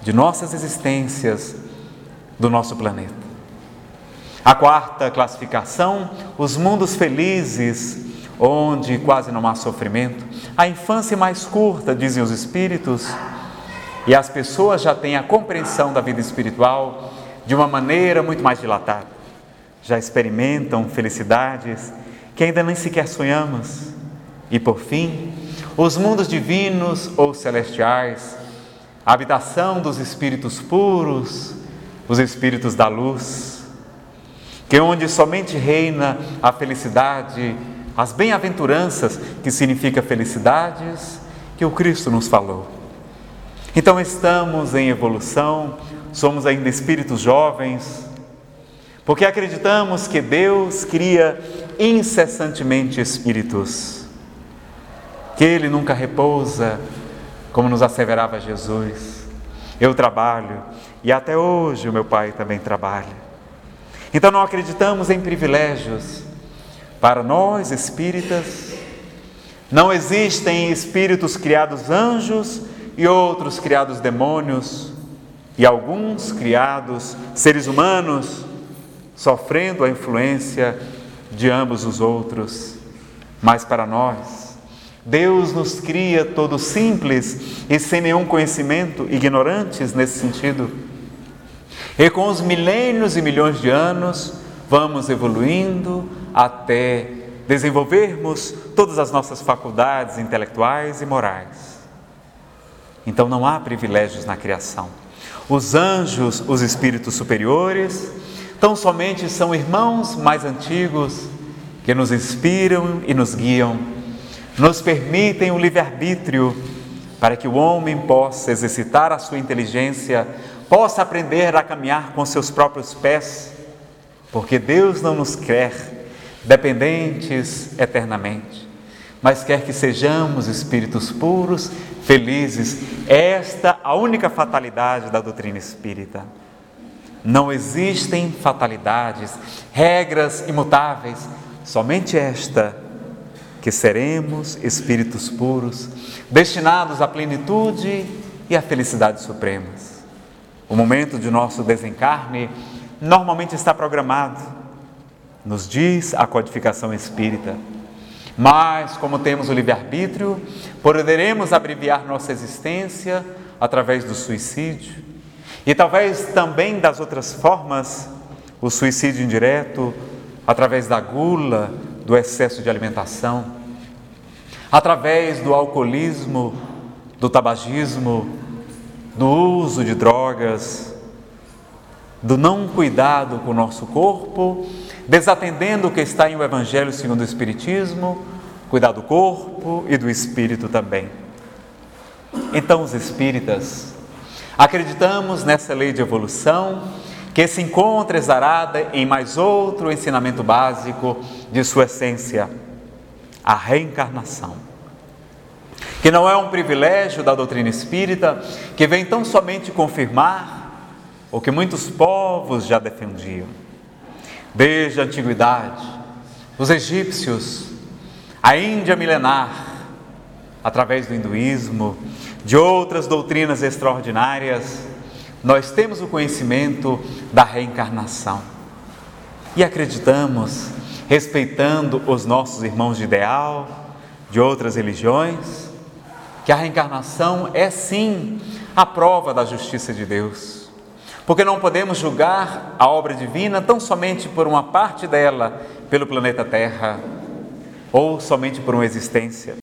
de nossas existências, do nosso planeta. A quarta classificação, os mundos felizes, onde quase não há sofrimento. A infância mais curta, dizem os espíritos, e as pessoas já têm a compreensão da vida espiritual de uma maneira muito mais dilatada. Já experimentam felicidades que ainda nem sequer sonhamos. E por fim, os mundos divinos ou celestiais, a habitação dos espíritos puros, os espíritos da luz, que onde somente reina a felicidade, as bem-aventuranças, que significa felicidades, que o Cristo nos falou. Então estamos em evolução, somos ainda espíritos jovens, porque acreditamos que Deus cria incessantemente espíritos, que Ele nunca repousa, como nos asseverava Jesus. Eu trabalho e até hoje o meu Pai também trabalha. Então não acreditamos em privilégios. Para nós espíritas, não existem espíritos criados anjos e outros criados demônios, e alguns criados seres humanos, sofrendo a influência de ambos os outros. Mas para nós, Deus nos cria todos simples e sem nenhum conhecimento, ignorantes nesse sentido. E com os milênios e milhões de anos, vamos evoluindo até desenvolvermos todas as nossas faculdades intelectuais e morais. Então não há privilégios na criação. Os anjos, os espíritos superiores, tão somente são irmãos mais antigos que nos inspiram e nos guiam, nos permitem o livre-arbítrio para que o homem possa exercitar a sua inteligência, possa aprender a caminhar com seus próprios pés, porque Deus não nos quer dependentes eternamente, mas quer que sejamos espíritos puros, felizes. Esta a única fatalidade da doutrina espírita. Não existem fatalidades, regras imutáveis, somente esta, que seremos espíritos puros, destinados à plenitude e à felicidade supremas. O momento de nosso desencarne normalmente está programado, nos diz a codificação espírita. Mas, como temos o livre-arbítrio, poderemos abreviar nossa existência através do suicídio e talvez também das outras formas, o suicídio indireto, através da gula, do excesso de alimentação, através do alcoolismo, do tabagismo, do uso de drogas, do não cuidado com o nosso corpo, desatendendo o que está em o Evangelho segundo o Espiritismo, cuidar do corpo e do espírito também. Então, os espíritas acreditamos nessa lei de evolução que se encontra exarada em mais outro ensinamento básico de sua essência, a reencarnação, que não é um privilégio da doutrina espírita, que vem tão somente confirmar o que muitos povos já defendiam. Desde a antiguidade, os egípcios, a Índia milenar, através do hinduísmo, de outras doutrinas extraordinárias, nós temos o conhecimento da reencarnação. E acreditamos, respeitando os nossos irmãos de ideal, de outras religiões, que a reencarnação é sim a prova da justiça de Deus. Porque não podemos julgar a obra divina tão somente por uma parte dela, pelo planeta Terra, ou somente por uma existência.